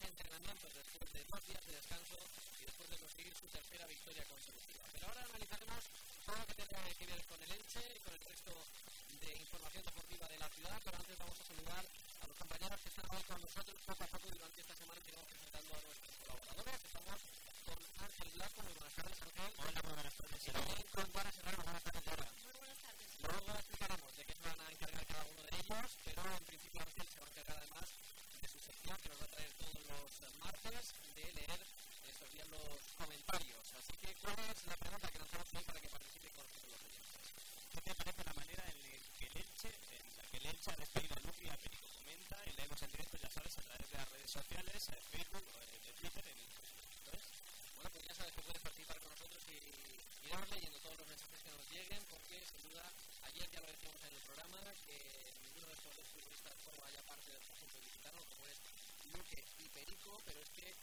entrenamientos después de 2 días de descanso y después de conseguir su tercera victoria consecutiva. Pero ahora analizaremos todo lo que tiene que ver con el Elche y con el resto de información deportiva de la ciudad, pero antes vamos a saludar a los compañeros que están hoy con nosotros poco a poco durante esta semana que vamos presentando a nuestros colaboradores. Estamos con Ángel Blanco. Muy buenas tardes, Ángel. Hola, muy buenas tardes. Y también con Juana Serrano. Buenas tardes, Juana. Muy buenas tardes. Luego explicaremos de qué se van a encargar cada uno de ellos, pero en principio Ángel se va a encargar además de su sección que nos va a traer todos los martes de leer estos días los comentarios. Así que, ¿cuál es la pregunta que lanzamos hoy para que participe con nosotros los oyentes? ¿Qué te parece la manera en la que el Elche ha despedido a Luque y a Perico? Comenta y leemos en directo, ya sabes, a través de las redes sociales, Facebook, de Twitter, en Instagram. Bueno, pues ya sabes que puedes participar con nosotros y iremos leyendo todos los mensajes que nos lleguen, porque sin duda, ayer ya lo decíamos en el programa, que ninguno de estos dos futbolistas forma ya parte del conjunto visitano, como es Luque y Perico, pero es que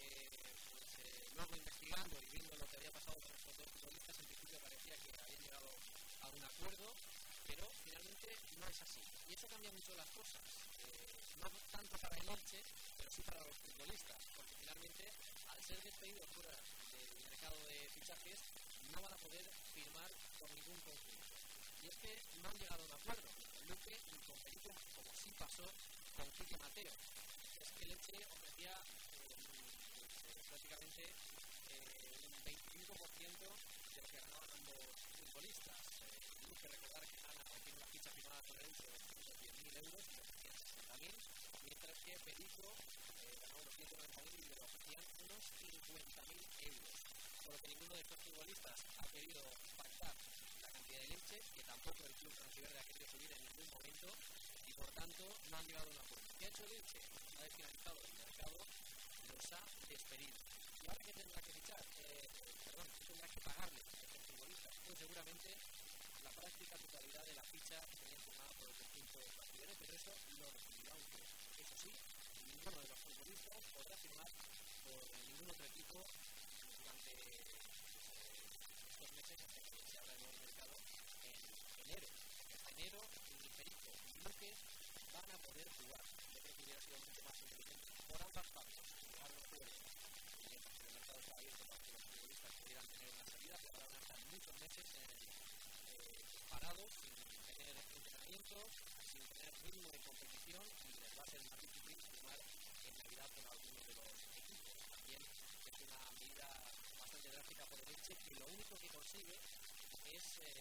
luego investigando y viendo lo que había pasado con estos dos futbolistas, en principio parecía que habían llegado a un acuerdo, pero finalmente no es así. Y eso cambia mucho las cosas, no tanto para el Elche, pero sí para los futbolistas, porque finalmente, al ser despedidos fuera del mercado de fichajes, no van a poder firmar con ningún conjunto. Y es que no han llegado a un acuerdo ni con Luque ni con Perico, como sí pasó con Quique Mateo. Es que el Elche ofrecía prácticamente un 25% de lo que ganaban ambos futbolistas. Luque, recordar que gana o tiene una ficha firmada con el Elche de 110.000 euros y le ofrecían 60.000, mientras que Perico ganaba unos 190.000 y le ofrecían unos 50.000 euros. Por lo que ninguno de estos futbolistas ha querido pactar la cantidad de Elche, que tampoco el club franjiverde ha querido subir en ningún momento, y por tanto no han llegado a un acuerdo. ¿Qué ha hecho el Elche? Una vez finalizado el mercado, los ha despedido. ¿Y ahora qué tendrá que fichar? ¿Qué tendrá que pagarle a estos futbolistas? Pues seguramente la práctica totalidad de la ficha que tenía firmada por el conjunto brasileño, pero eso lo recibirá un club. Eso sí, ninguno de los futbolistas podrá firmar por ningún otro equipo durante estos meses hasta que se abra el nuevo mercado en enero. Hasta enero, ni Perico ni Luque van a poder jugar. Yo creo que hubiera sido mucho más inteligente por ambas partes, jugar los juegos. El mercado está abierto para que los futbolistas pudieran tener una salida, pero ahora van a estar muchos meses parados, sin tener entrenamientos, sin tener ritmo de competición, y les va a ser más difícil firmar en Navidad con algunos de los equipos. También es una medida bastante drástica por el Elche, que lo único que consigue es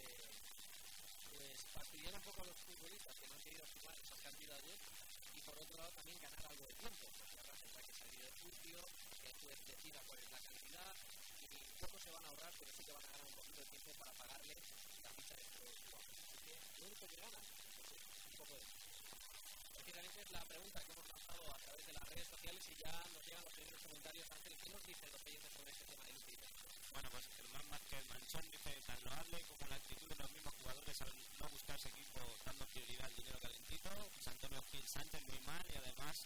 fastidiar un poco a los futbolistas que no han querido firmar esas cantidades, y por otro lado también ganar algo de tiempo, porque ahora tendrá que salir del juicio, que el juez decida cuál es la cantidad, y poco se van a ahorrar, pero sí que van a ganar un poquito de tiempo para pagarle la ficha de estos jugadores. Así que lo único que ganan pues es un poco de tiempo. Prácticamente es la pregunta que hemos lanzado a través de las redes sociales, y ya nos llegan los primeros comentarios. Ángel, ¿qué nos dicen los oyentes sobre este tema de Luque? Bueno, pues Germán Márquez Manchón dice: tan loable como la actitud de los mismos jugadores al no buscarse equipo dando prioridad al dinero calentito. Pues Antonio Gil Sánchez muy mal, y además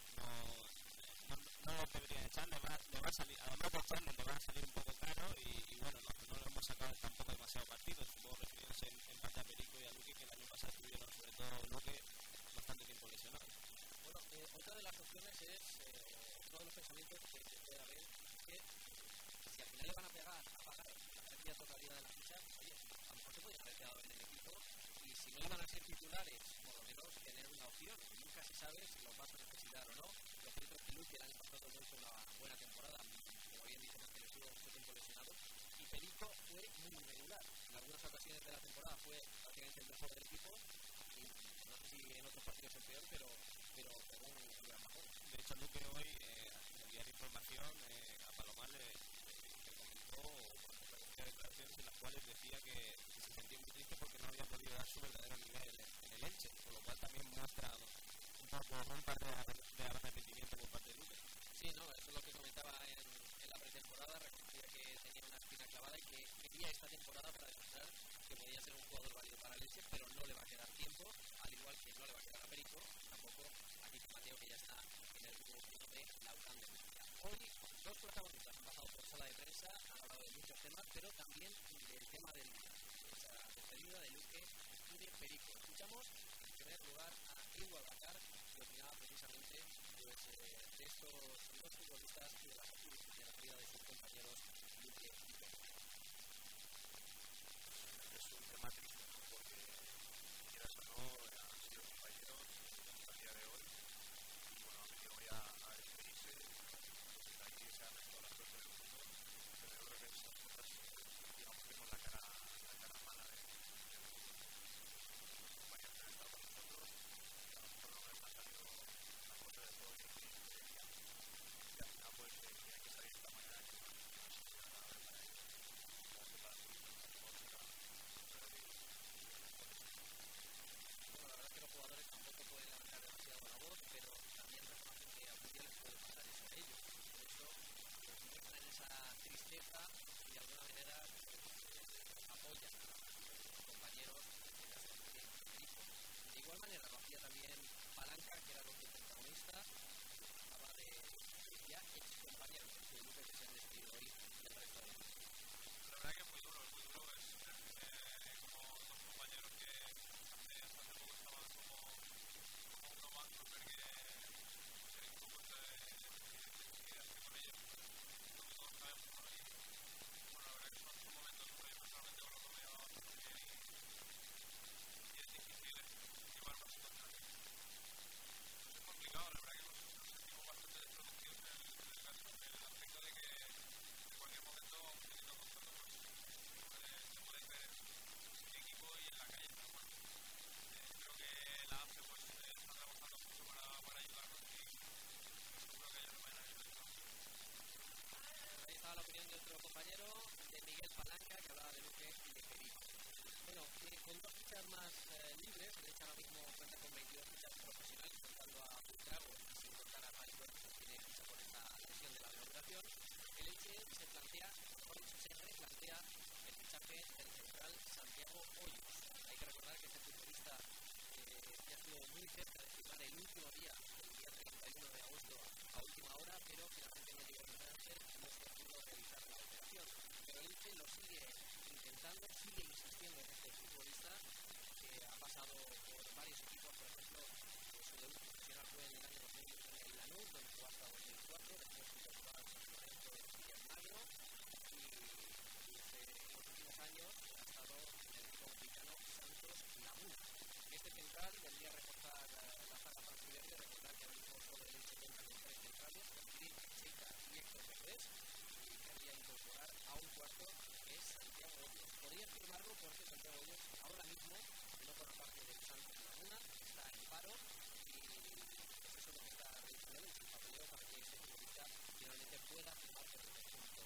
no lo debería echar, le va a salir, además de echarle le va a salir un poco caro, y bueno, no lo hemos sacado tampoco demasiado partido, supongo refiriéndose en parte a Perico y a Luque, que el año pasado estuvieron, sobre todo Luque, bastante tiempo lesionados. Bueno, otra de las opciones es, uno de los pensamientos que se puede haber, que si al final le van a pagar la cantidad totalidad de la ficha, oye, a lo mejor se podría haber quedado en el equipo, y si no iban a ser titulares, por lo menos tener una opción. Nunca se sabe si los vas a necesitar o no. Lo cierto es que Luque el año pasado hizo una buena temporada, como bien dice, porque le estuvo mucho tiempo lesionado, y Perico fue muy irregular. En algunas ocasiones de la temporada fue prácticamente el mejor del equipo, y no sé si en otros partidos es peor, pero pegó un gran bajón. De hecho, Luque hoy, al enviar información a Palomar, le comentó declaraciones en las cuales decía que se sentía muy triste porque no había podido dar su verdadero nivel en el Elche, con lo cual también muestra un poco un par de arrepentimiento por parte de Luque. Sí, no, eso es lo que comentaba en la pretemporada. Reconocía que tenía una espina clavada y que quería esta temporada para demostrar que podía ser un jugador válido para el Elche, pero no le va a quedar tiempo, al igual que no le va a quedar a Perico, tampoco a Quique Mateo, que ya está en el grupo de la UCAM de Murcia. Hoy dos protagonistas han pasado por sala de prensa, han hablado de muchos temas, pero también del tema del día, esa despedida de Luque y de Perico. Escuchamos en primer lugar a Edu Albacar, que opinaba precisamente pues, de estos dos futbolistas y de la salida de sus compañeros Luque y Pérez. Es un tema triste, ¿no? Porque quieras o no, han sido compañeros hasta el día de hoy y bueno, han venido hoy a despedirse, pues aquí se han hecho la suerte del mundo, pero yo creo que esas cosas, digamos que con la cara mala de los compañeros que han estado con nosotros, a lo mejor no les ha salido la cosa de todo el que querían y al final pues tiene que salir de esta manera que no es agradable para ellos, como que para nosotros a lo mejor será Bueno, la verdad es que los jugadores tampoco pueden levantar demasiado la voz, pero también reconocen que algún día les puede pasar eso a ellos. Por eso pues, muestran esa tristeza y de alguna manera apoyan a los compañeros, en este caso del equipo. De igual manera lo hacía también Palanca, que era otro protagonista, hablaba de ya ex compañeros de Luque que se han despedido hoy del resto del equipo. La verdad que es muy duro, es como dos compañeros que hasta hace poco estaban como uno más, porque el equipo pues decidirse con ellos, lo que todos sabemos, ¿no? Y bueno, la verdad que son momentos muy personalmente con los que me llevaba bastante bien y es difícil llevar una situación así. Es complicado, la verdad que nos sentimos bastante desprotegidos en el aspecto de que en cualquier momento, teniendo contrato, pues se puede caer en mi equipo y en la calle, pero bueno, creo que la AFE pues está trabajando mucho para ayudarnos y seguro que ellos lo van a ayudar. Ahí estaba la opinión de otro compañero, de Miguel Palanca, que hablaba de Luque y de Felipe. Bueno, con dos fichas más libres, el Elche ahora mismo cuenta con 22 fichas profesionales, contando a Buitrago, sin contar a Mari Huerta, que tiene ficha por esta lesión de la reoperación. El Elche se plantea, mejor dicho, se replantea el fichaje del central Santiago Hoyos. Hay que recordar que este futbolista ya estuvo muy cerca de firmar el último día, el día 31 de agosto, a última hora, pero finalmente no llegó a hacer, no se pudo realizar la operación. Pero el Elche lo sigue intentando, sigue insistiendo en este futbolista que ha pasado por varios equipos, por ejemplo, su debut profesional fue en el año 2000 en el Lanús, donde jugó hasta 2004, después jugó al San Lorenzo de Villamagro y desde los últimos años ha estado en el equipo mexicano Santos Laguna. Este central vendría a reforzar la zaga franciscana y recordar que ahora mismo solo el Elche cuenta con 3 centrales, con Grima, Checa y Héctor Valdés, y querría incorporar a un cuarto que es Santiago Hoyos. Podría firmarlo porque Santiago Hoyos ahora mismo no forma parte del Santos Laguna, está en paro y eso es lo que está realizando el papeleo para que este futbolista finalmente pueda firmar por el conjunto.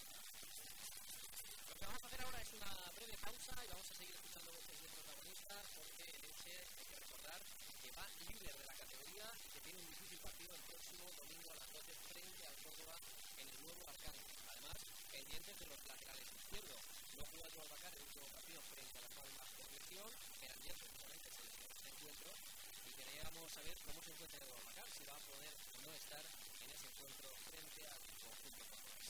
Lo que vamos a hacer ahora es una breve pausa y vamos a seguir escuchando voces de protagonistas porque el Elche, hay que recordar, que va líder de la categoría y que tiene un difícil partido el próximo domingo a las 12 frente al Córdoba en el nuevo Arcángel. Además, pendientes de los laterales izquierdos. No jugó Joao Bacar el último partido frente a la Palma por lesión, que era ayer precisamente se lesionó este encuentro y queríamos saber cómo se encuentra Joao Bacar, si va a poder no estar en ese encuentro frente al conjunto cordobés.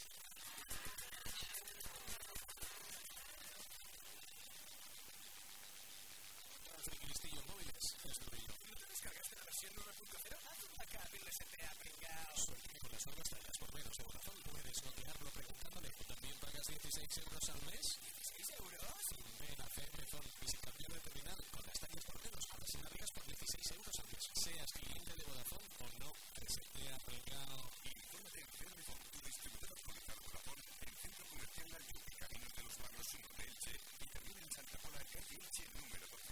Cristillo Móviles, es lo bello. ¿No te descargaste la versión 9.0? Haz un backup y STA, pringao. Suerte que con las nuevas tallas por menos de Vodafone puedes notearlo preguntándole. ¿Tú también pagas 16 euros al mes? ¿16 euros? Ven a CM Phone y sin cambiar de terminal con las tallas por menos, ahora si navegas por 16 euros al mes. Seas cliente de Vodafone o no, STA, pringao. Infórmate en CM Phone, tu distribuidor actualizado Vodafone, en Centro Comercial La Luz, Caminos de los Barrios Sur de Elche y también en Santa Pola, calle Elche, número 12.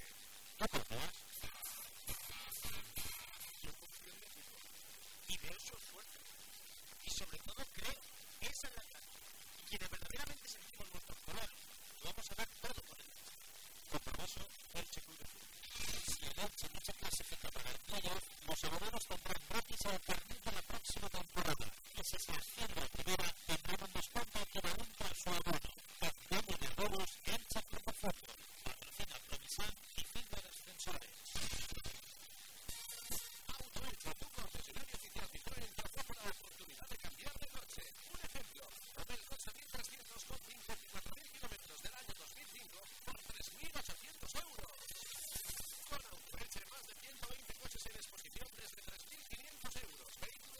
Yo confío en mi equipo y veo su esfuerzo y sobre todo creo que esa es la clave y quienes verdaderamente sentimos nuestros colores lo vamos a dar todo por el Elche. Compromiso Elche Club de Fútbol. Si el Elche no se clasifica para el playoff, los abonados tendrán gratis al carnet de la próxima temporada y si se asciende a primera tendrán un descuento equivalente a su abono. Campeón de abonos Elche Club de Fútbol. Patrocina Provisan y Filtros Ascensores. Autoelche, tu concesionario oficial Citroën, te ofrece la oportunidad de cambiar de coche. Un ejemplo, Opel Corsa 1300 con 54.000 kilómetros del año 2005 por 3.800 euros. Con Autoelche, más de 120 coches en exposición desde 3.500 euros. Vehículos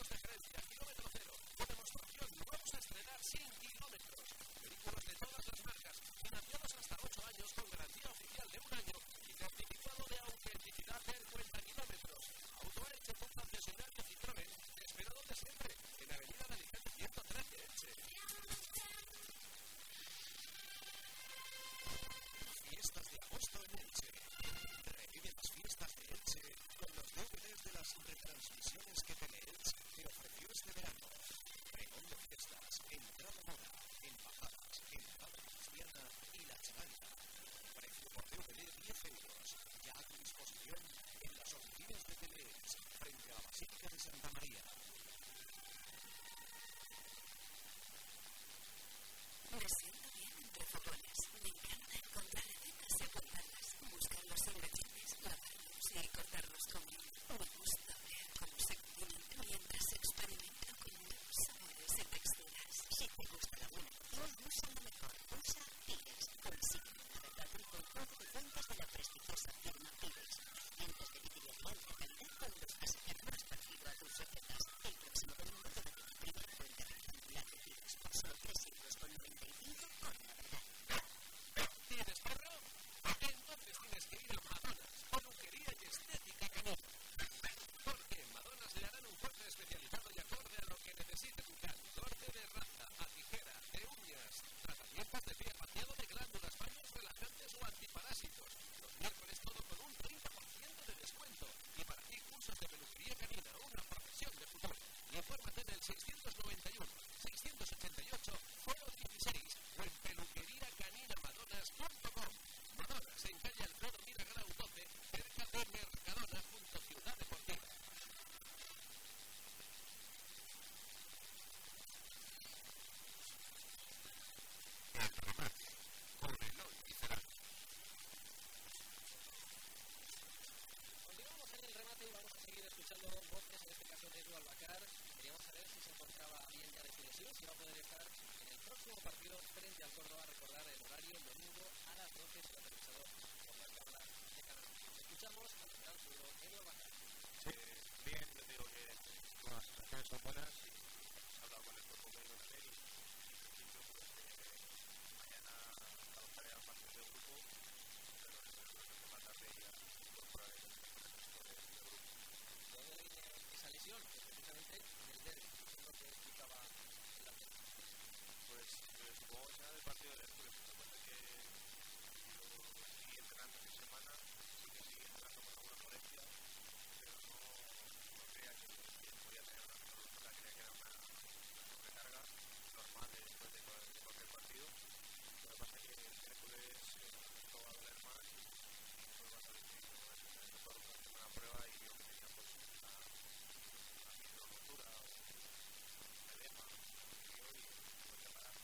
Albacar. Queríamos saber si se encontraba bien ya de su lesión, si va a poder estar en el próximo partido frente al Córdoba. Recordar el horario, el domingo a las 12, será televisado por la cámara de Canal. Escuchamos al lateral zurdo Edu Albacar. Sí, bien, yo digo que las sensaciones son buenas y he hablado con el cuerpo médico también y en principio mañana adoptaré al partido del grupo, pero en la tarde ya incorporaré el resto del grupo. ¿Dónde viene esa lesión? Que precisamente en el derbi, es lo que explicaba en la prensa. Pues supongo que será del partido del Hércules. Me parece que yo seguí entrenando esta semana, sí que seguí entrenando con alguna molestia, pero no creía que podía tener una menor rotura, creía que era una sobrecarga normal después de cualquier partido. Lo que pasa es que el Hércules esto va a doler más y después va a salir que me puedo hacer una prueba y vio que tenía pues una micro rotura o un edema anterior y tuve que parar.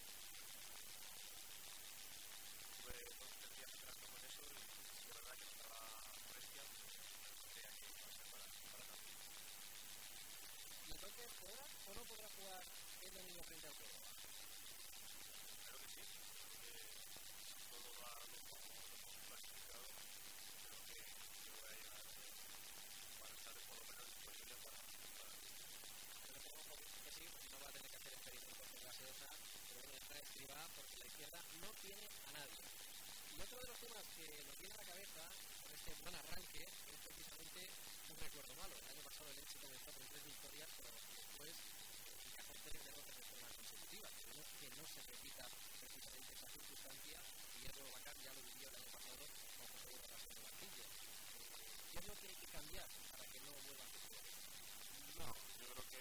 Estuve 2 o 3 días entrenando con eso y de verdad que notaba molestia, pero no creía que iba a ser para tanto. ¿Y entonces podrá o no podrá jugar el domingo frente al Córdoba? Creo que sí, creo que todo va como lo hemos planificado, creo que voy a llegar para estar por lo menos disponible para Yo le pongo un poquito que sí, porque no va a tener que hacer experimentos con gaseosa, pero bueno, está Escribá porque la izquierda no tiene a nadie. Y otro de los temas que nos viene a la cabeza con este buen arranque es precisamente un recuerdo malo. El año pasado el Elche comenzó con 3 victorias, pero después encajó 3 derrotas de forma consecutiva. Queremos que no se repita precisamente esa circunstancia y Edu Albacar ya lo vivió el año pasado con José Borras en el banquillo. ¿Qué es lo que hay que cambiar para que no vuelva a suceder? No, yo creo que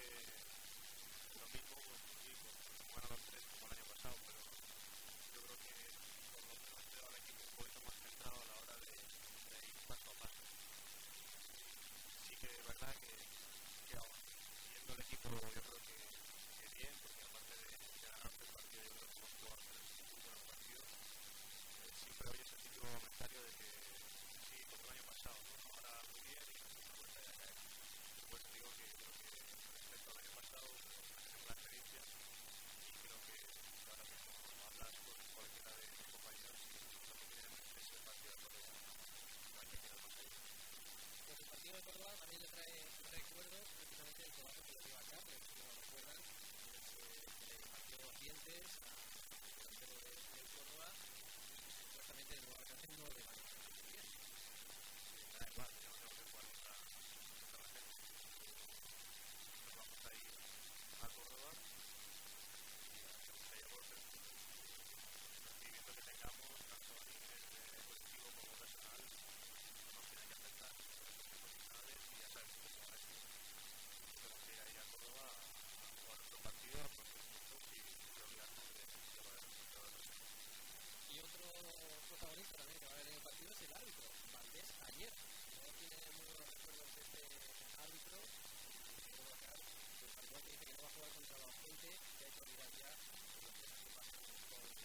lo mismo, sí, como eran los 3 como el año pasado, pero yo creo que por lo menos veo al equipo un poquito más centrado a la hora de ir paso a paso. Sí que es verdad que viendo el equipo yo creo que bien, porque aparte de ganar el partido yo creo que hemos jugado un buen partido. Siempre oyes el típico comentario de que sí, como el año pasado, ¿no? Ahora muy bien y la segunda vuelta ya cae. Pues digo que creo que respecto al año pasado tengo la experiencia y creo que ahora mismo hablas con cualquiera de mis compañeros y lo que tienen es el partido de Córdoba. No hay que mirar más allá. Pues el partido de Córdoba también le trae recuerdos precisamente del trabajo que le dio a Carles, si no lo recuerdan, que le impartió dientes al delantero del Córdoba y supuestamente el nuevo alcance no le va a ir bien. Da igual, yo no tengo que jugar contra la gente. Nos vamos a ir a Córdoba y a hacer golpes. El rendimiento que tengamos, tanto a nivel colectivo como personal, no nos tiene que afectar. Somos profesionales y ya sabemos cómo va esto. Tenemos que ir ahí a Córdoba a jugar nuestro partido, a por los puntos y olvidarnos de lo del resultado del resto. Y otro protagonista también que va a haber en el partido es el árbitro, Valdés Ayer. No tiene muy buenos recuerdos de este árbitro. Quiero bajar del partido que dice que no va a jugar contra la gente, que hay que olvidar ya de lo que pasa con los colegas.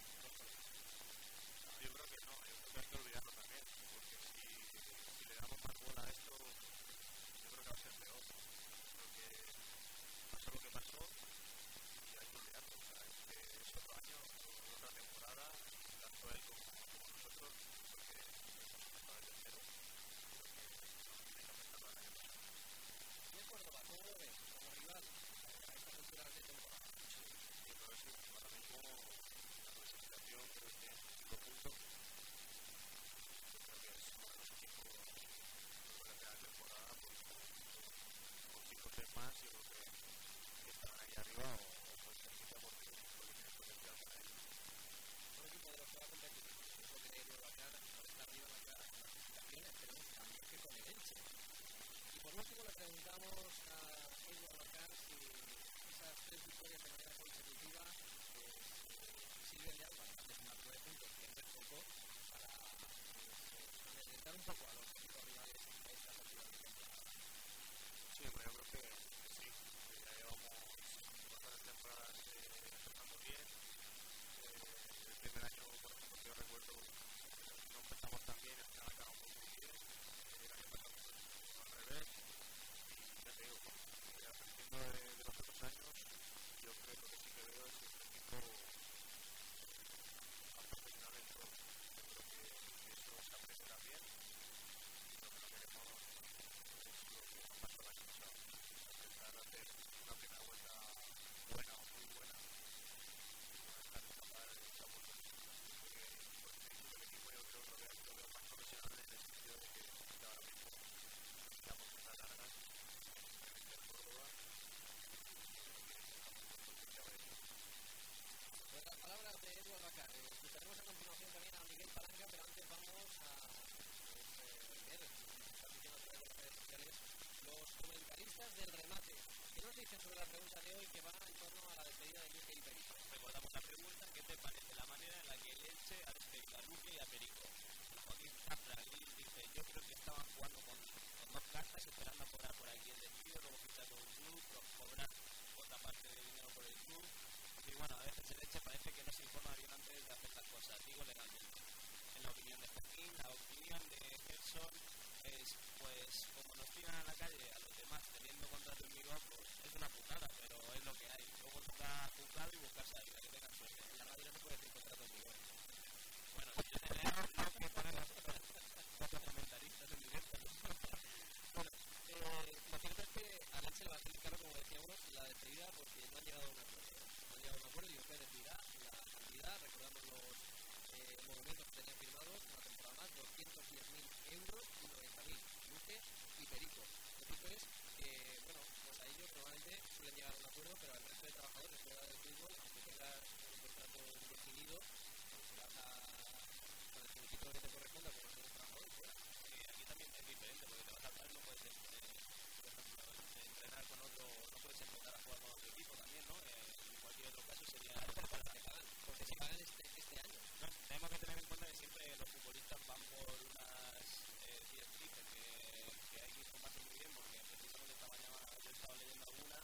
Yo creo que no, yo creo que hay que olvidarlo también, porque si le damos más bola a esto, yo creo que va a ser peor. Creo que pasó lo que pasó y hay que olvidarlo. O sea, es que es otro año, otra temporada, tanto él como nosotros, porque hemos empezado desde cero, creo que no nos tiene que afectar al año pasado. ¿Y el Córdoba cómo lo ves como rival a estas alturas de temporada? Yo creo que sí, ahora mismo la clasificación creo que es 5 puntos. Yo creo que es uno de los equipos de la primera temporada, pues con 5 o 6 más, yo creo que estarán ahí arriba o muy cerquita porque tienen potencial para ello. Un equipo de los que va a competir, es lo que debe bajar, no está arriba en la clasificación, esperemos también que con el Elche. Y por último le preguntamos a Edu Albacar si esas 3 victorias de manera consecutiva sirven de algo, además de sumar 9 puntos, que es poco, para amedrentar un poco a los equipos rivales a estas alturas de temporada. Sí, hombre, yo creo que sí, que ya llevamos bastantes temporadas empezando bien. El primer año, por ejemplo, que yo recuerdo, no empezamos tan bien, al final acabamos muy bien. El año pasado al revés. Y ya te digo, ya intentar hacer una primera vuelta buena o muy buena para escapar esa oportunidad. Porque el equipo yo creo que lo veo más profesional en el sentido de que ahora mismo estamos en una larga en Córdoba Pues las palabras de Eduard Bacar. Escucharemos a continuación también a Miguel Palanca, pero antes vamos a ver, están diciendo a través de las redes sociales, los comentaristas del remate. ¿Qué nos dicen sobre la pregunta de hoy que va en torno a la despedida de Luque y Perico? Recordamos la pregunta: ¿qué te parece la manera en la que el Elche ha despedido a Luque y a Perico? Joaquín Zafragil dice: yo creo que estaban jugando con dos cartas, esperando a cobrar por aquí el despido, luego fichar con un club, cobrar otra parte de dinero por el club. Y bueno, a veces el Elche parece que no se informa bien antes de hacer las cosas, digo legalmente. En la opinión de Joaquín, la opinión de Gerson es, pues, como nos tiran a la calle a los demás teniendo contrato en Vigo, pues es una putada, pero es lo que hay. Luego toca juzgar y buscar salida, que tengan suerte. En la radio no se puede decir contrato en Vigo. Bueno, yo te leo lo que ponen los comentaristas en directo. Bueno, lo cierto es que a Elche le va a hacer claro, como decíamos, la despedida porque no han llegado a un acuerdo. No han llegado a un acuerdo y usted decidirá la cantidad. Recordamos los monumentos que tenían firmados una temporada más: 210.000 euros y 90.000. Luque y Perico. Lo cierto es que, bueno, pues a ellos normalmente suelen llegar a un acuerdo, pero al resto de trabajadores fuera del fútbol, aunque tengas un contrato indefinido, pues si vas con el finiquito que te corresponda con los demás trabajadores, fuera. Aquí también es diferente, porque te vas a parar, no puedes, por ejemplo, entrenar con otro, no puedes empezar a jugar con otro equipo también, ¿no? En cualquier otro caso sería porque se pagan este año. No, tenemos que tener en cuenta que siempre los futbolistas van por unas directrices que hay que informarse muy bien, porque precisamente esta mañana yo he estado leyendo algunas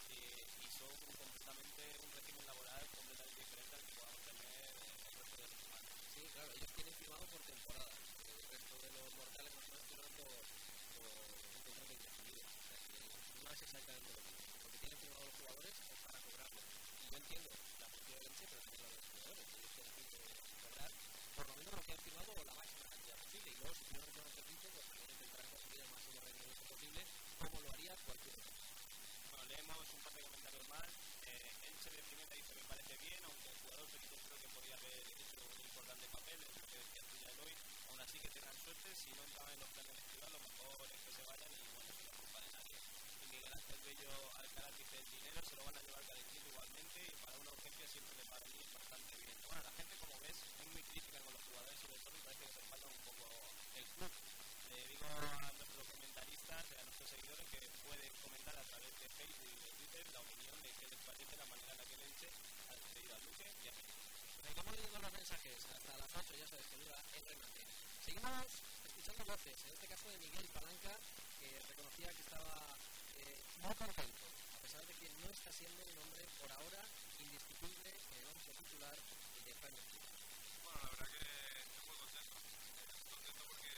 y son completamente un régimen laboral completamente diferente al que podamos tener el resto de los humanos. Sí, claro, ellos tienen firmado por temporada. El resto de los mortales nos están firmando por un contrato indefinido. O sea, que no es exactamente lo mismo. Lo que tienen firmado los jugadores es para cobrarlo. Y yo entiendo la postura del Elche, pero también la de los jugadores. Ellos tienen que cobrar por lo menos lo que han firmado la máxima cantidad posible. Y luego, si firman con otro equipo, pues también intentarán conseguir el máximo rendimiento posible, como lo haría cualquier otro. Bueno, leemos un par de comentarios más. Elche de primera dice: me parece bien, aunque el jugador Perico creo que podría haber hecho un importante papel en lo que decía tuya de hoy. Aún así, que tengan suerte. Si no entraban en los planes de ciudad, lo mejor es que se vayan y bueno, no es culpa de nadie. Y Miguel Ángel Bello Alcalá dice: el dinero se lo van a llevar calentito igualmente y para una urgencia siempre le va a venir bastante bien. Bueno, la gente, como ves, es muy crítica con los jugadores, sobre todo, y parece que respaldan un poco el club. Le digo a nuestros comentaristas, a nuestros seguidores, que pueden comentar a través de Facebook y de Twitter la opinión de qué les parece la manera en la que el Elche ha despedido a Luque y a Perico. Seguimos leyendo los mensajes hasta las 8, ya sabes, que dura el remate. Seguimos escuchando voces, en este caso de Miguel Palanca, que reconocía que estaba muy contento, a pesar de que no está siendo un hombre por ahora indiscutible en el once titular de Jaime Escribá. Bueno, la verdad que estoy muy contento. Estoy contento porque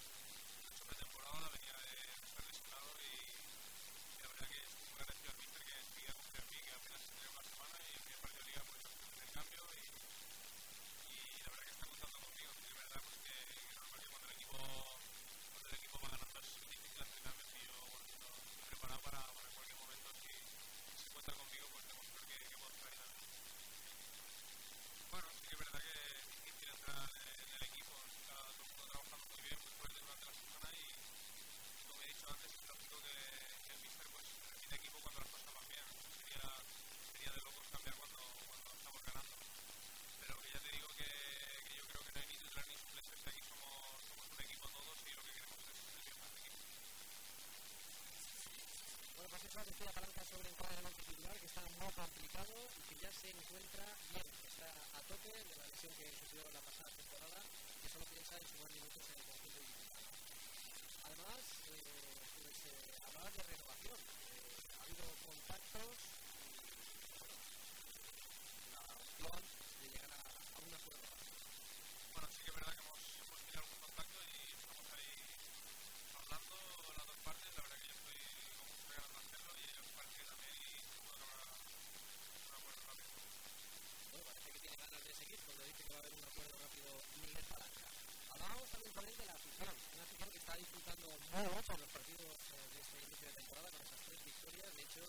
he hecho pretemporada, venía de estar lesionado y la verdad que estoy muy agradecido al míster que enseguida confió en mí, que apenas entré una semana y el primer partido de liga pues el cambio y la verdad que está contando conmigo. Y de verdad pues que normal que cuando el equipo va ganando es difícil hacer cambios y yo bueno, estoy preparado para cualquier momento. Si se cuenta conmigo pues demostrar que puedo estar ahí también. Bueno, sí que es verdad que es difícil entrar en el equipo, está todo el mundo trabajando muy bien, muy fuerte durante la semana y como he dicho antes, es lógico que el míster pues repite equipo cuando las cosas van bien. Sería de locos cambiar cuando estamos ganando. Pero que ya te digo que yo creo que no hay ni titular ni suplentes, aquí somos un equipo todos y lo que queremos es el mejor equipo. Bueno, pues eso decía Palanca sobre entrar en el once titular, que está muy complicado y que ya se encuentra bien, está a tope de la lesión que sufrió la pasada temporada, que solo piensa en sumar minutos en el conjunto titular. Además, pues hablaba de renovación, ha habido contactos y bueno, la opción de llegar a un acuerdo. Bueno, sí que es verdad que hemos tirado algún contacto y estamos ahí hablando las dos partes. La verdad que yo estoy con muchas ganas de hacerlo y ellos parece que también y seguro que habrá un acuerdo rápido. Bueno, parece que tiene ganas de seguir cuando dice que va a haber un acuerdo rápido Miguel Palanca. Hablábamos también con él de la afición, una afición que está disfrutando muy mucho en los partidos de este inicio de temporada con esas 3 victorias. De hecho,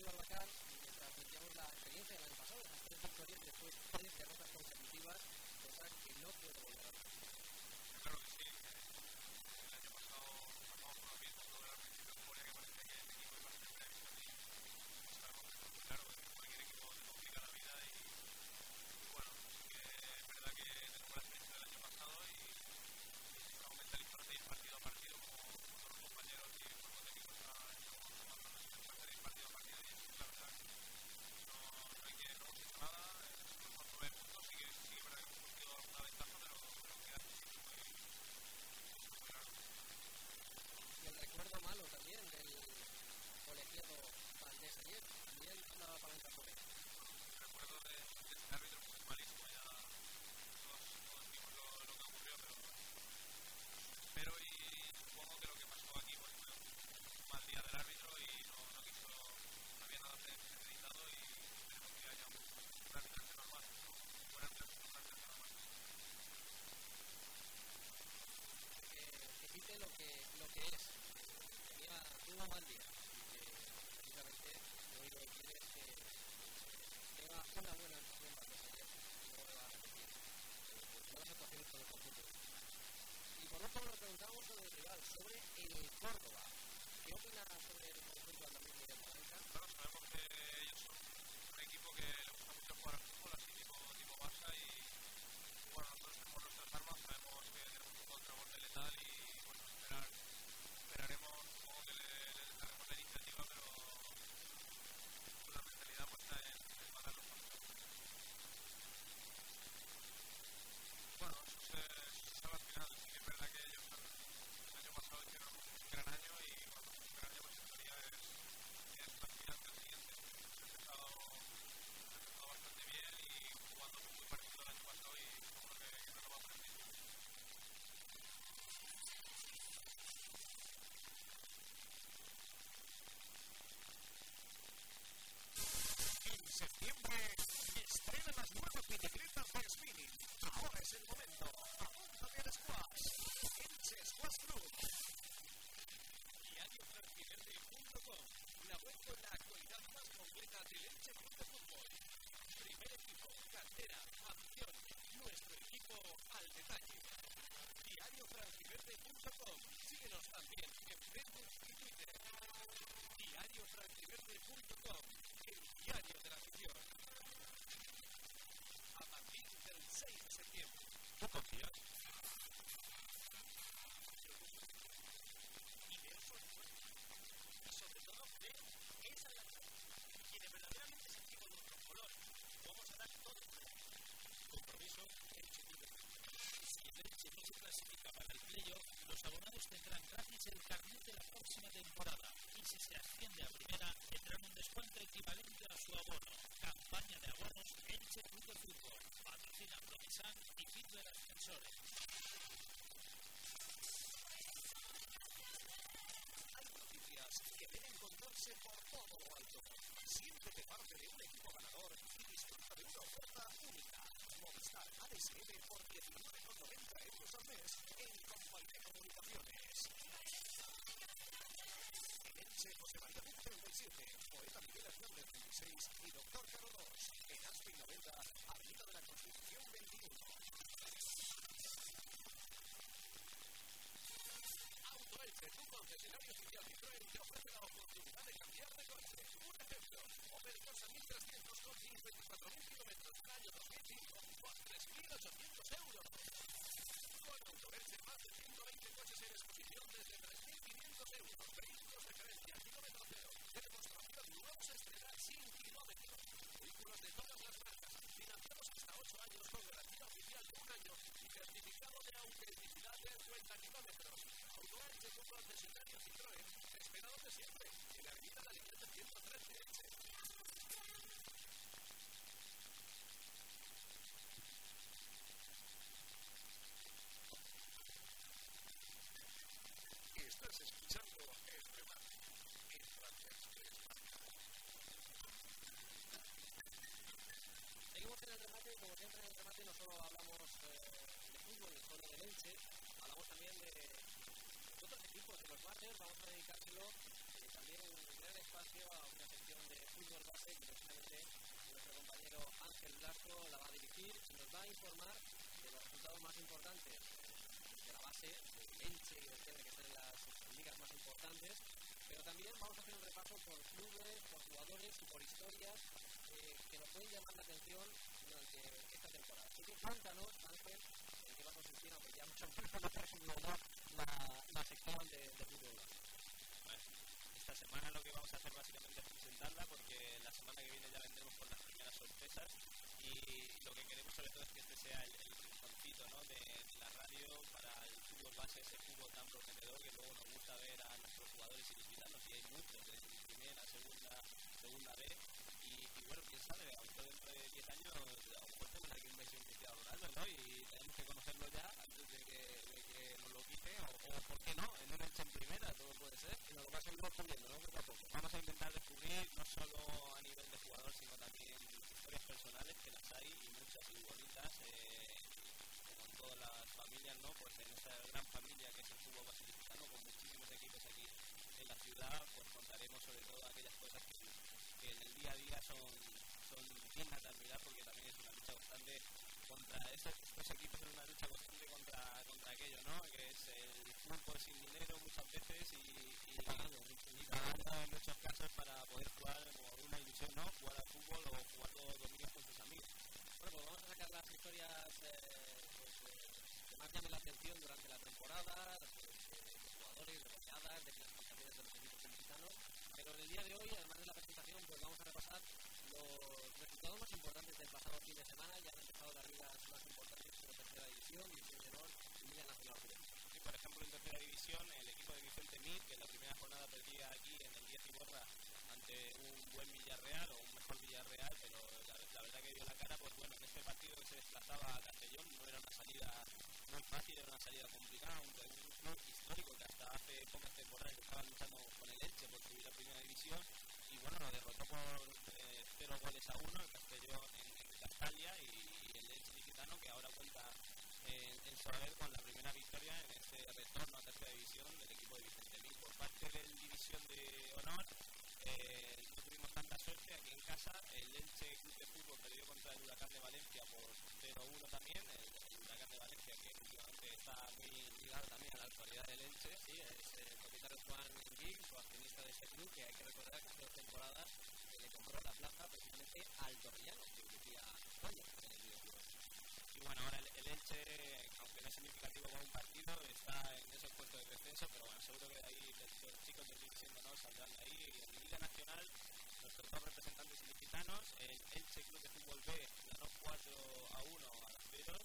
Barbacán, mientras planteamos la experiencia del año pasado, las 3 victorias después 3 derrotas consecutivas, cosa que no puede volver a repetir. Claro que sí, el año pasado pasamos por lo mismo, todo era al principio euforia, que parecía que el equipo iba a ser previsto y sabemos que no, claro, que cualquier equipo te complica la vida y bueno, que es verdad que tenemos la experiencia del año pasado y estamos mentalizados de ir partido a partido como todos los compañeros y el cuerpo técnico estamos tomando la situación de ir partido a partido y la verdad no hay que, no hemos hecho nada, solo son 9 puntos, sí que es verdad que hemos cogido alguna ventaja, pero queda siempre muy largo. Y el recuerdo malo también del colegiado Valdés ayer, también una palanca por él. El recuerdo de ese árbitro es malísimo, ya todos vimos lo que ocurrió, pero y supongo que lo que pasó aquí fue un mal día del árbitro y no quiso, no había nada premeditado y esperemos que haya un arbitraje normal, un buen arbitraje normal. Que quite lo que es, tuvo un mal día y que precisamente lo único que quiere es que tenga una buena actuación para que ayer no va a repetir buenas actuaciones con el conjunto. Y por otro lado le preguntamos sobre el rival, sobre el Córdoba. ¿Qué opina sobre el conjunto andaluz de Palanca? Claro, sabemos que ellos son un equipo que le gusta mucho jugar al fútbol, así tipo Barça y bueno, nosotros tenemos nuestras armas, sabemos que tenemos un contragolpe letal y bueno, esperaremos, supongo que les daremos la iniciativa, pero la mentalidad puesta en ganar los partidos. Bueno, eso se sabe al final, sí que es verdad que ellos el año pasado hicieron un gran año y cuando un gran año pues en teoría es la final del siguiente. Han empezado bastante bien y jugando muy parecido al año pasado y seguro que no lo va a poner bien. En septiembre estrena las nuevas bicicletas de Spinning. Ahora es el momento. Apúntate al Squash. Elche Squash Club. DiarioFranquiverde.com. La web con la actualidad más completa del Elche Club de Fútbol. Primer equipo, cantera, afición, nuestro equipo al detalle. DiarioFranquiverde.com. Síguenos también en Facebook y Twitter. DiarioFranquiverde.com. El diario de la afición. A partir del 6 de septiembre. ¿Tú confías? Y de eso y sobre todo de esa la quienes verdaderamente sentimos nuestros colores. Vamos a dar todo por él. Compromiso Elche Club de Fútbol. Si el Elche no se clasifica para el playoff, los abonados tendrán gratis el carnet de la próxima temporada. Y si se asciende a primera, tendrán un descuento equivalente a su abono. Campaña de abonos Elche Club de Fútbol. Patrocina Promisan y Fitzgerald Ascensores. Hay noticias que deben contarse por todo lo alto. Siéntete parte de un equipo ganador y disfruta de una oferta única. Movistar ADSL por 19,90 € al mes en Compañía de Comunicaciones. En Elche, José María Duque 37, Poeta Miguel Hernández 26 y Doctor Caro 2. En Aspin 90, Avenida de la Constitución 21. Auto Elche, tu concesionario oficial Citroën, te ofrece la oportunidad de cambiar de coche. Un ejemplo, Opel Corsa 1300 con 24.000 kilómetros del año 2005 por 3.800 €. Con Auto Elche, más de 120 coches en exposición desde 3.500 €. Vehículos de referencia, kilómetro cero, de demostración, nuevos a estrenar sin kilómetros. Vehículos de todas las marcas. Financiamos hasta 8 años con garantía oficial de 1 año y certificado de autenticidad de 50 kilómetros. Auto Elche, tu concesionario Citroën, te espera donde siempre, en la avenida La Alicante 113 Elche. Estás escuchando el remate en Radio Express. Seguimos en el remate y como siempre en el remate no solo hablamos de fútbol, solo del Elche, hablamos también de otros equipos, de los Masters, vamos a dedicárselo también en gran espacio espacio a una sección de fútbol base que precisamente nuestro compañero Ángel Blasco la va a dirigir y nos va a informar de los resultados más importantes de la base, del Elche y del Tenerife, que están en las ligas más importantes, pero también vamos a hacer un repaso por clubes, por jugadores y por historias que nos pueden llamar la atención durante esta temporada. Así que cuéntanos, Ángel, en qué va a consistir, aunque ya hemos empezado la sección de fútbol base. Bueno, esta semana lo que vamos a hacer básicamente es presentarla, porque la semana que viene ya vendremos con las primeras sorpresas y lo que queremos sobre todo es que este sea el rinconcito, ¿no?, de la radio para el fútbol base, ese fútbol tan prometedor que luego nos gusta ver a nuestros jugadores visitarnos, y hay muchos de primera, segunda B, y bueno, quién sabe, a lo mejor dentro de 10 años a lo mejor tenemos aquí un Messi y un Cristiano Ronaldo, ¿no?, y tenemos que conocerlo ya antes de que nos lo quite, o ¿por qué no?, en un Elche en primera, todo puede ser, y nos lo vamos a ir descubriendo, ¿no?, poco a poco. Vamos a intentar descubrir no solo a nivel de jugador, sino también historias personales, que las hay y muchas y bonitas, como en todas las familias, ¿no?, pues en esa gran familia que es el fútbol base ilicitano, con muchísimos equipos aquí en la ciudad, pues contaremos sobre todo aquellas cosas que en el día a día son dignas de admirar, porque también es una lucha constante contra estos equipos, es una lucha constante contra aquello, ¿no?, que es el fútbol sin dinero muchas veces y pagando en muchos casos para poder jugar como una ilusión, ¿no?, jugar al fútbol o jugar todos los domingos con sus amigos. Bueno, pues vamos a sacar las historias que más llamen la atención durante la temporada, de jugadores, de goleadas, de clasificaciones de los equipos ilicitanos, pero en el día de hoy, además de la presentación, pues vamos a repasar los resultados más importantes del pasado fin de semana. Ya han empezado las ligas más importantes como Tercera División, División de Honor y Liga Nacional Juvenil. Y por ejemplo, en Tercera División, el equipo de Vicente Mir, que en la primera jornada perdía aquí en el 10 Iborra ante un buen Villarreal, o un mejor Villarreal, pero la verdad que dio la cara, pues bueno, en este partido que se desplazaba a Castellón no era una salida muy fácil, era una salida complicada, un club histórico que hasta hace pocas temporadas estaba luchando con el Elche por subir a Primera División, y bueno, nos derrotó por 0-1 el Castellón en Castalia, y el Elche ilicitano, que ahora cuenta en su haber con la primera victoria en este retorno a Tercera División del equipo de Vicente Mir. Por parte del División de Honor, no tuvimos tanta suerte aquí en casa. El Elche Club de Fútbol perdió contra el Huracán de Valencia por 0-1 también. El Huracán de Valencia, que últimamente está muy ligado también a la actualidad del Elche. Sí, es el propietario Juan Gil, accionista de ese club, que hay que recordar que hace 2 temporadas le compró la plaza precisamente al Torrellano, que dirigía España en el videojuego. Y bueno, ahora el Elche, aunque no es significativo con un partido, está en esos puestos de descenso, pero bueno, seguro que de ahí los chicos del División de Honor saldrán de ahí. Y en Liga Nacional, nuestros dos representantes ilicitanos, el Elche Club de Fútbol B ganó 4-1 a las Veros,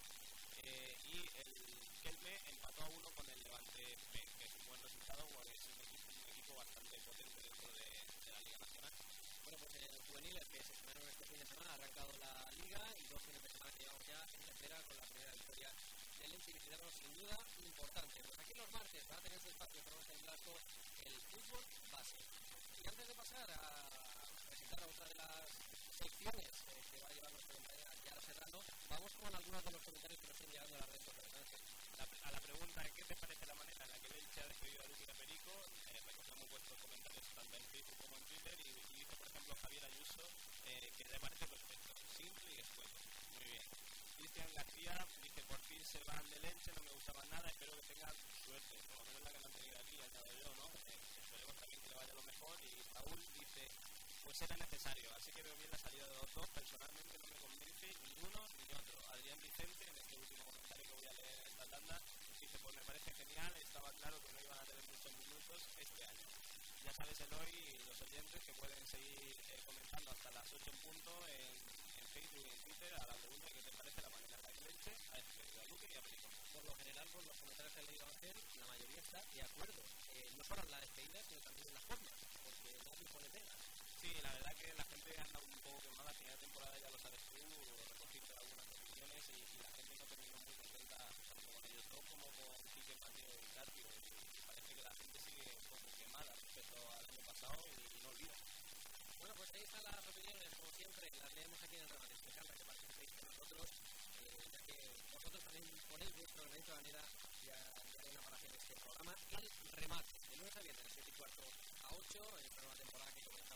y el Kelme empató a 1 con el Levante B, que es un buen resultado, porque es un equipo bastante potente dentro de la Liga Nacional. Bueno, pues el juveniles que se estrenaron este fin de semana ha arrancado la Liga, y 2 fines de semana que llevamos ya en tercera con la primera victoria del Elche ilicitano, sin duda importante. Pues aquí los martes va a tener su espacio para en Blasco el fútbol base. Y antes de pasar a presentar otra de las secciones que va a llevar nuestro compañero Yara Serrano, vamos con algunos de los comentarios que nos están llegando a las redes sociales. A la pregunta, ¿qué te parece la manera en la que el Elche ha despedido a Luque Perico? Recogemos vuestros comentarios tanto en Facebook como en Twitter, y dice, por ejemplo, Javier Ayuso, que le parece perfecto, simple y escueto. Muy bien. Cristian García dice, por fin se van del Elche, no me gustaban nada, espero que tengan suerte, por lo menos la que me han tenido aquí, añado yo, ¿no? Esperemos también que le vaya lo mejor. Y Raúl dice, pues era necesario, así que veo bien la salida de los dos, personalmente no me convence ni uno ni otro. Adrián Vicente, en este último comentario que voy a leer en esta tanda, dice, pues me parece genial, estaba claro que no iban a tener muchos minutos este año. Ya sabes, Eloy y los oyentes que pueden seguir comentando hasta las 8 en punto en Facebook y en Twitter a la pregunta de qué te parece la manera en la que el Elche ha despedido a Luque y a Perico. Por lo general, con los comentarios que han leído Ángel, la mayoría está de acuerdo, no solo en la despedida, sino también en las formas, porque nadie pone pegas. Sí, la verdad que la gente anda un poco quemada, a final de temporada ya lo sabes tú, recogiste algunas opiniones y la gente no terminó muy contenta tanto con ellos dos como con Quique, Mateo y Carpio, y parece que la gente sigue un poco quemada respecto al año pasado y no olvida. Bueno, pues ahí están las opiniones, como siempre, las leemos aquí en el remate. Me encanta que participéis con nosotros, ya que vosotros también ponéis vuestro granito de arena y haré una paración de este programa, El Remate, de lunes a viernes, 7:15 a 8, en esta nueva temporada que comienza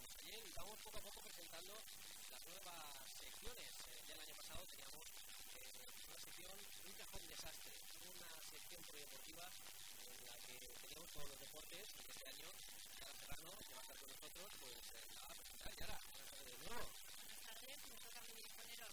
estamos poco a poco presentando las nuevas secciones. Ya el año pasado teníamos una sección, un cajón desastre, una sección polideportiva en la que teníamos todos los deportes, y este año Yara Serrano, que va a estar con nosotros, pues la va a presentar. Yara, buenas tardes de nuevo. Buenas tardes, me toca a mi disponero.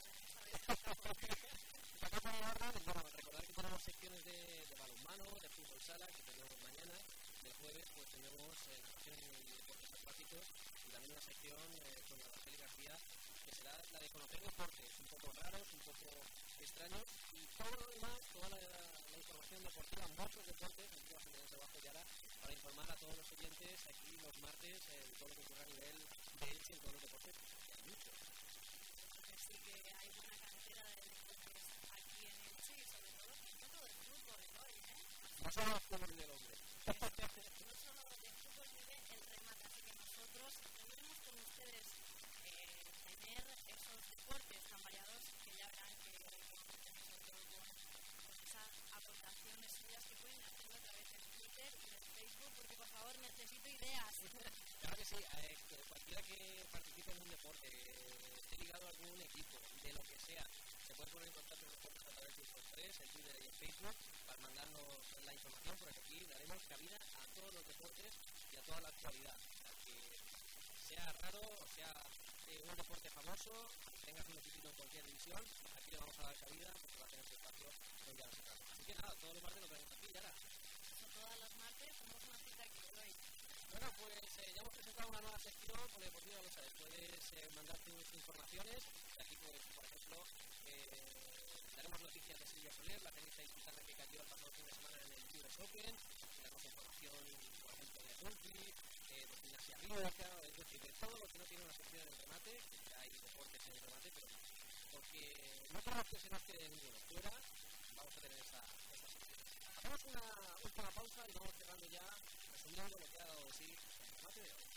Bueno, recordar que tenemos secciones de balonmano, de fútbol sala, que tenemos mañana. El jueves pues tenemos natación y deportes acuáticos, y también una sección con Araceli García, que será la de conocer deportes un poco raros, un poco extraños, y todo lo demás, toda la información deportiva, muchos deportes. Aquí vas a tener trabajo Yara para informar a todos los oyentes aquí los martes de todo lo que ocurre a nivel de Elche en todos los deportes, que hay muchos. Sí que hay buena cantera de deportes aquí en Elche, y sobre todo en todo el fútbol hoy, No solo los juegos del hombre. No solo de fútbol vive el remate, así que nosotros tendremos con ustedes tener esos deportes tan variados que ya verán que sobre todo con esas aportaciones suyas que pueden hacerlo a través de Twitter y de Facebook, porque por favor necesito ideas. Claro que sí, que cualquiera que participe en un deporte, esté ligado a algún equipo, de lo que sea, se puede poner en contacto con nosotros a través de Twitter, en Twitter y en Facebook, para mandarnos la información, porque aquí daremos cabida a todos los deportes y a toda la actualidad. Que sea raro o sea un deporte famoso, tengas un equipo en cualquier división, aquí le vamos a dar cabida porque va a tener su espacio donde ya lo sacamos. Así que nada, todos los martes lo tenemos aquí, Yara. Todas las martes tenemos una cita aquí hoy. Bueno, pues ya hemos presentado una nueva sección con el deportivo, lo sabes, puedes mandar tus informaciones, y aquí pues, por ejemplo, daremos noticias de Silvia Soler, la tenista gitana que cayó el pasado fin de semana en el US Open, daremos información, por ejemplo, de rugby, de gimnasia rítmica, es decir, de todo lo que no tiene una sección en el remate, que ya hay deportes en el remate, pero porque no queremos que se nos quede ninguno fuera, vamos a tener esa sección. Hacemos una última pausa y vamos cerrando ya, resumiendo lo que ha dado de sí el remate de hoy.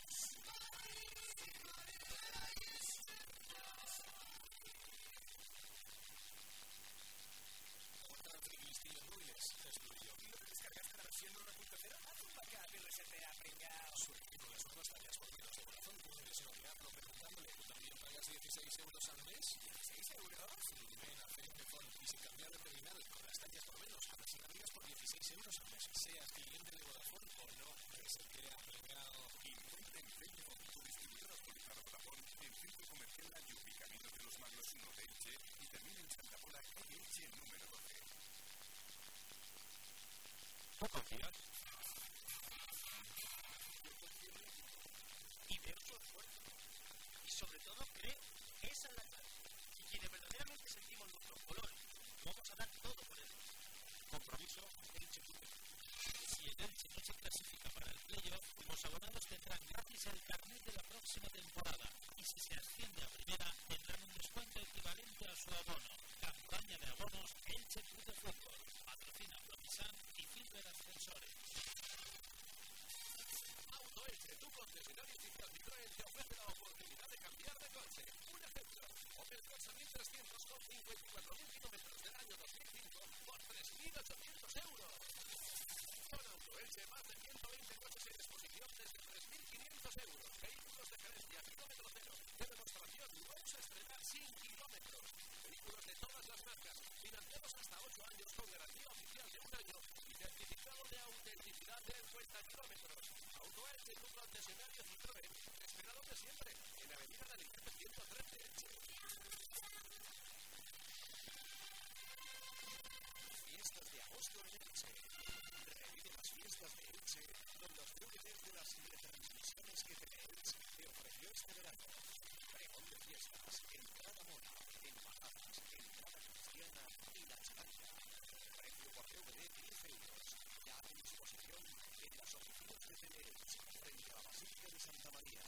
Cristina Ruiz, destruyó. ¿Y lo que descargaste la versión 1.0? Haz un backup y resetea, pringao. Suerte con las nuevas tallas por menos de Vodafone puedes olvidarlo preguntándole. ¿Tú también pagas 16 euros al mes? ¿16 euros? Ven a Felipe y sin cambiar de terminal, con las tallas por menos, a las navegas por 16 euros al mes. Seas cliente de Vodafone o no, resetea, pringao. Encuentra en Felipe, tu distribuidor autorizado Vodafone, en Centro Comercial La Yupi, Camino de los Magos 1 de Elche, y también en Santa Pola, calle Elche, número 12. ¿Tú confías? Yo confío en él y veo su esfuerzo. Y sobre todo creo que esa es la clave. Si quienes verdaderamente sentimos nuestros colores, vamos a dar todo por él. Compromiso, Elche Club. Si el Elche no se clasifica para el playoff, los abonados tendrán gratis el carnet de la próxima temporada. Y si se asciende a primera, tendrán un descuento equivalente a su abono. Campaña de abonos Elche Club de Fútbol. Patrocina Promisan y Filber Ascensores. Auto Elche, tu concesionario oficial Citroën, te ofrece la oportunidad de cambiar de coche. Un ejemplo, Opel Corsa 1300 con 54.000 kilómetros del año 2005 por 3.800 euros. Con Auto Elche, más de 120 coches en exposición desde 3.500 euros. Vehículos de gerencia, kilómetro cero, de demostración, nuevos a estrenar sin kilómetros. Vehículos de todas las marcas, financiados hasta 8 años con garantía oficial de 1 año y certificado de autenticidad de 50 kilómetros. Auto Elche, tu concesionario Citroën, espera donde siempre, en Avenida de Alicante 113 Elche. Fiestas de agosto en Elche. Revive las fiestas de Elche con los DVDs de las retransmisiones que Teleelch te ofreció este verano. Pregón de fiestas, entrada mona, embajadas, entrada cristiana y la charanca. Precio por DVD 10 euros. Ya a disposición en las oficinas de Teleelch frente a la Basílica de Santa María.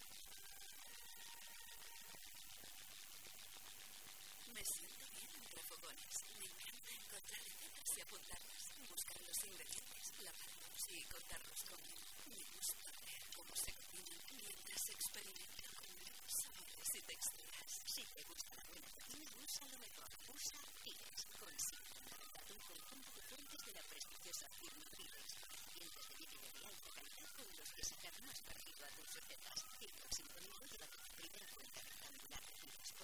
Me siento bien entre fogones. Me encanta encontrar recetas y apuntarlas, buscar los ingredientes, lavarlos y cortarlos con él. Me gusta ver cómo se cocinan mientras experimento con nuevos sabores y texturas. Si te gusta la buena cocina, usa lo mejor. Usa Pires. Consigue un conjunto de fuentes de la prestigiosa firma Pires. Dientes de vidrio de alta calidad con los que sacar más partido a tus recetas. Y próximo domingo llévate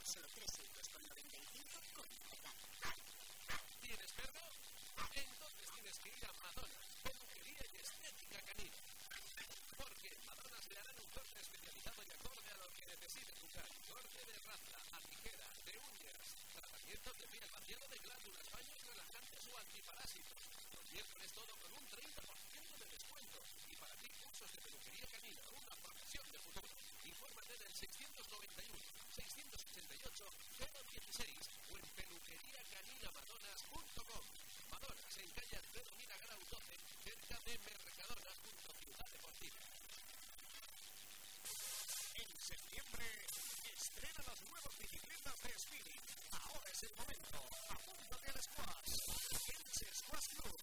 solo 3,95 € con total. ¿Tienes perro? Entonces tienes que ir a Madonna, peluquería y estética canina. Porque en Madonna le harán un corte especializado y acorde a lo que necesite tu cara. Corte de raza, a tijera, de uñas, tratamientos de piel, vaciado de glándulas, baños relajantes o antiparásitos. Los miércoles todo con un 30% de descuento. Y para ti, cursos de peluquería canina, una profesión de futuro. Infórmate del 688-016 o en peluqueriacaninamadonnas.com. Madonnas en calle Alfredo Mira Grau 12, cerca de Mercadona, Ciudad Deportiva. En septiembre estrena las nuevas bicicletas de Speedy. Ahora es el momento. Apúntate al Squash. Elche Squash Club.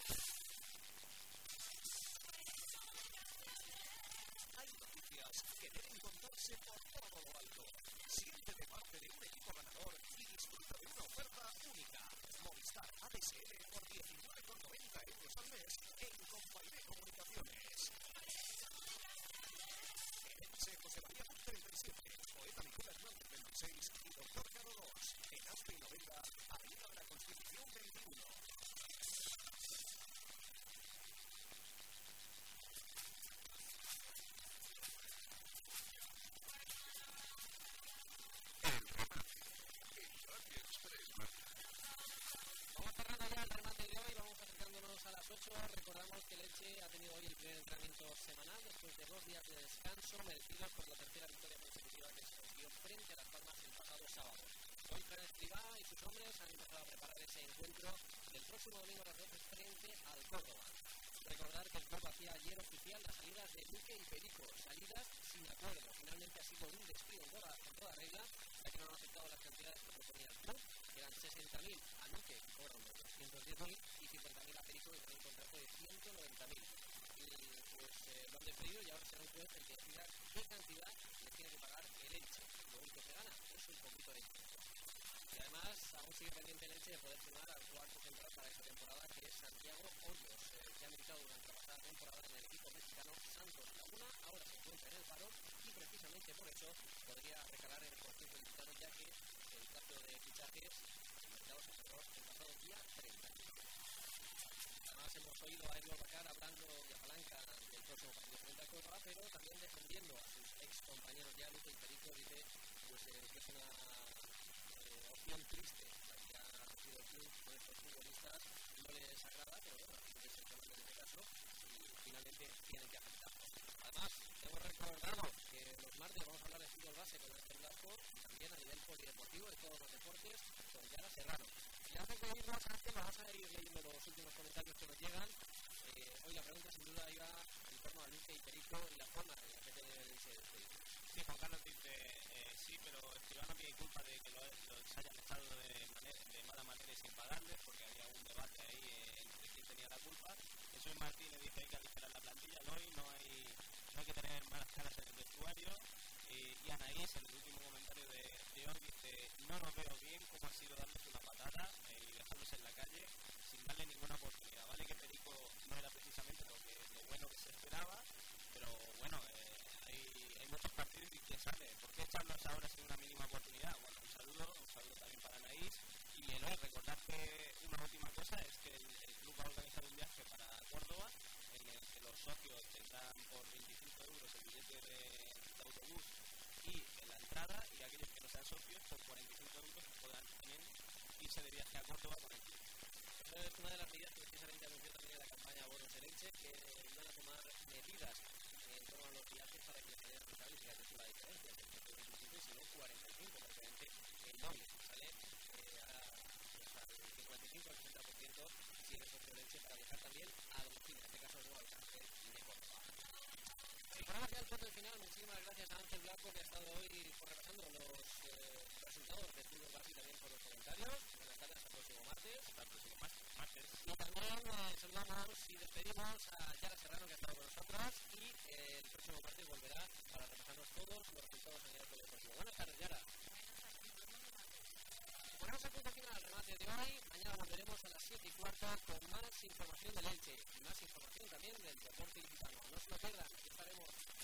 Hay noticias que deben contarse por todo lo alto. Siéntete parte de un equipo ganador y disfruta de una oferta única. Movistar ADSL por 19,90 € al mes en Compañía de Comunicaciones. Elche, José María Puz 37, Poeta Miguel Hernández 26 y Doctor Caro 2. En Aspe y Novelda, Avenida de la Constitución 21. Vamos cerrando ya el remate de hoy, vamos acercándonos a las 8. Recordamos que el Elche ha tenido hoy el primer entrenamiento semanal después de 2 días de descanso merecidos por la tercera victoria consecutiva que se consiguió frente a Las Palmas el pasado sábado. Hoy Fran Escribá y sus hombres han empezado a preparar ese encuentro del próximo domingo a las 12 frente al Córdoba. Recordar que el club hacía ayer oficial las salidas de Luque y Perico, salidas sin acuerdo. Finalmente ha sido un despido en toda regla, ya que no han aceptado las cantidades que proponía el club, que eran 60.000 a Luque, que cobran 210.000, y 50.000 a Perico, que tiene un contrato de 190.000. Y pues lo han despedido y ahora será un juez el que decida qué cantidad le tiene que pagar el Elche. Lo único que gana es un poquito de impuesto. Y además aún sigue pendiente el Elche de poder firmar al cuarto central para esta temporada, que es Santiago Hoyos, que ha militado durante la pasada temporada en el equipo mexicano Santos Laguna. Ahora se encuentra en el paro y precisamente por eso podría recalar en el conjunto mexicano, ya que el plazo de fichajes el mercado se cerró el pasado día 30. Además hemos oído a Eduardo Bacar hablando de palanca del próximo partido frente a Córdoba, pero también defendiendo a sus ex compañeros ya Luque y Perico. Dice pues, que es una opción triste la que ha sido el club con estos futbolistas. No les agrada, pero bueno, es el tema en este caso y finalmente tienen que aceptar. Además, hemos recordado que los martes vamos a hablar de fútbol base con Ángel Blasco y también a nivel polideportivo de todos los deportes con Yara Serrano. Y antes de irnos, Ángel, vamos a ir leyendo los últimos comentarios que nos llegan. Hoy la pregunta sin duda iba en torno a Luque y Perico y la forma en la que tiene el Elche despedido. Sí, Juan Carlos dice sí, pero Escribá no tiene culpa de que los hayan dejado de mala manera y sin pagarles, porque había un debate ahí entre quién tenía la culpa. Jesús Martínez dice que hay que aligerar la plantilla, no hay que tener malas caras en el vestuario. Y Anaís, en el último comentario de hoy, dice no nos veo bien cómo ha sido darles una patada y dejarlos en la calle sin darle ninguna oportunidad. Vale que Perico no era precisamente lo bueno que se esperaba, pero bueno, hay muchos partidos y quién sabe, ¿por qué echarlos ahora sin una mínima oportunidad? Bueno, un saludo también para Anaís. Y Eloy, recordar que una última cosa es que el club va a organizar un viaje para Córdoba en el que los socios tendrán por 25 € el billete de autobús y la entrada, y aquellos que no sean socios por 45 € podrán también irse de viaje a Córdoba con el club. Esa es una de las medidas que precisamente anunció también en la campaña Bonos en Elche, que iban a tomar medidas en torno a los viajes para que les salieran rentables. Fíjate tú la diferencia, entre 25 y sino 45, prácticamente el doble. Sale al 55 al 60% si eres socio de Elche para viajar también a domicilio, en este caso no al alcance de Córdoba. Y ponemos ya el punto final. Muchísimas gracias a Ángel Blanco, que ha estado hoy repasando los resultados de fútbol base y también por los comentarios. Buenas tardes, hasta el próximo martes. Hasta el próximo martes. Y también saludamos y despedimos a Yara Serrano, que ha estado con nosotros, y el próximo martes volverá para repasarnos todos los resultados a nivel deportivo. Buenas tardes, Yara. Ponemos el punto final al remate de hoy. Mañana volveremos a las 7:15 con más información del Elche y más información también del deporte ilicitano. No se lo pierdan, aquí estaremos.